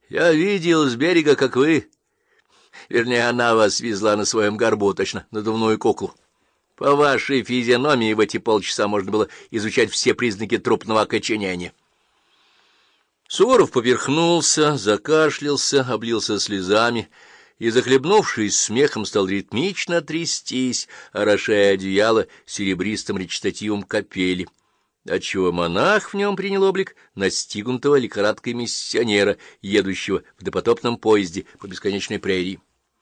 Я видел с берега, как вы... Вернее, она вас везла на своем горбу, точно надувную куклу. По вашей физиономии в эти полчаса можно было изучать все признаки трупного окоченения. Суворов поперхнулся, закашлялся, облился слезами и, захлебнувшись смехом, стал ритмично трястись, орошая одеяло серебристым речитативом капели, отчего монах в нем принял облик настигнутого лихорадкой миссионера, едущего в допотопном поезде по бесконечной прерии.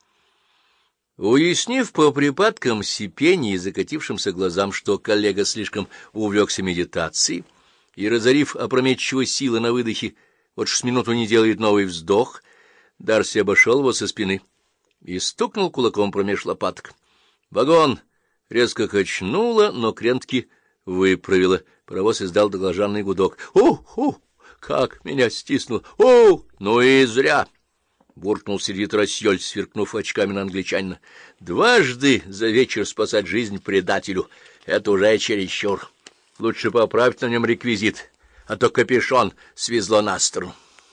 Уяснив по припадкам сипения и закатившимся глазам, что коллега слишком увлекся медитацией, и, разорив опрометчиво силы на выдохе, вот с минуту не делает новый вздох, Дарси обошел его со спины и стукнул кулаком промеж лопаток. Вагон резко качнуло, но крен-таки выправило. Паровоз издал доглажанный гудок. «Ух! Как меня стиснуло! Ух! Ну и зря!» — буркнул сердито Рассьоль, сверкнув очками на англичанина. «Дважды за вечер спасать жизнь предателю — это уже чересчур. Лучше поправить на нем реквизит, а то капюшон свезло на сторону».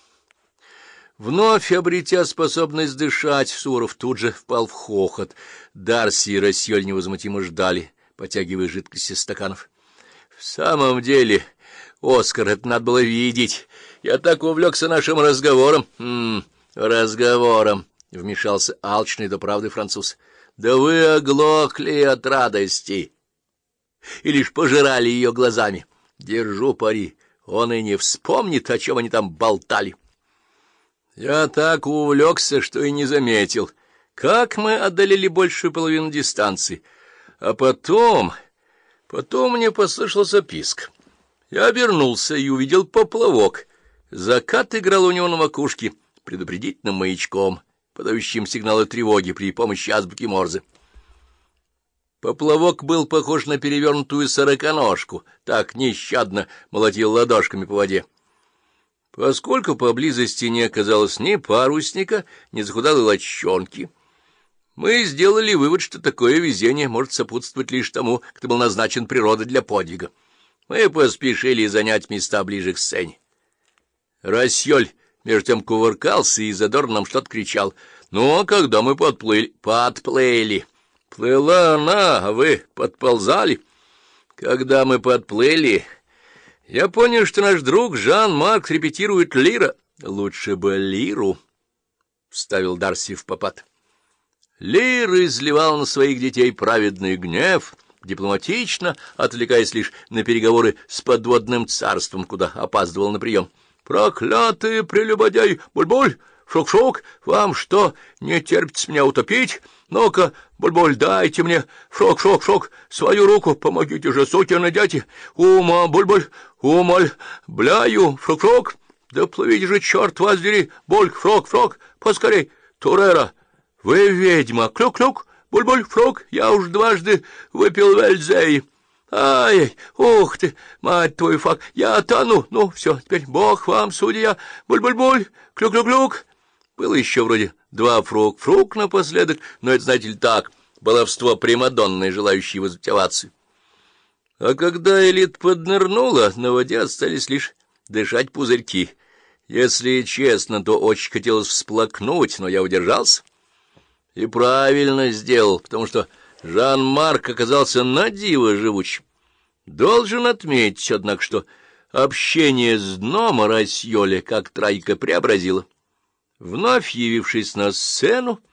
Вновь обретя способность дышать, Суворов тут же впал в хохот. Дарси и Рассьоль невозмутимо ждали, потягивая жидкость из стаканов. — В самом деле, Оскар, это надо было видеть. Я так увлекся нашим разговором. — Разговором, — вмешался алчный до правды француз. — Да вы оглохли от радости и лишь пожирали ее глазами. Держу пари, он и не вспомнит, о чем они там болтали. Я так увлекся, что и не заметил, как мы одолели большую половину дистанции. А потом мне послышался писк. Я обернулся и увидел поплавок. Закат играл у него на макушке предупредительным маячком, подающим сигналы тревоги при помощи азбуки Морзе. Поплавок был похож на перевернутую сороконожку, так нещадно молотил ладошками по воде. Поскольку поблизости не оказалось ни парусника, ни захудалой лодчонки, мы сделали вывод, что такое везение может сопутствовать лишь тому, кто был назначен природой для подвига. Мы поспешили занять места ближе к сцене. Рассьоль между тем кувыркался и задорно нам что-то кричал. Ну, а когда мы подплыли. Плыла она, а вы подползали. Когда мы подплыли, я понял, что наш друг Жан-Марк репетирует Лира. Лучше бы Лиру, — вставил Дарси в попад. Лир изливал на своих детей праведный гнев, дипломатично отвлекаясь лишь на переговоры с подводным царством, куда опаздывал на прием. «Проклятые прелюбодяи! Буль-буль! Шок-шок! Вам что, не терпится меня утопить? Ну-ка, Буль-буль, дайте мне, шок-шок-шок, свою руку, помогите же, сукины дети! Ума, Буль-буль, умоляю, шок-шок! Да плывите же, черт вас дери! Буль, шок-шок, поскорей! Турера, вы ведьма! Клюк-клюк! Буль-буль, шок! Я уж дважды выпил вельзей! Ай, ух ты, мать твою фак, я тону! Ну, все, теперь Бог вам, судья! Буль-буль-буль! Клюк-клюк-клюк!» Было еще вроде два фрук-фрук напоследок, но это, знаете ли, так, баловство примадонны, желающей вызвать овацию. А когда элит поднырнула, на воде остались лишь дышать пузырьки. Если честно, то очень хотелось всплакнуть, но я удержался. И правильно сделал, потому что Жан-Марк оказался на диво живучим. Должен отметить, однако, что общение с дном Рассьоля как тройка преобразило. Вновь явившись на сцену,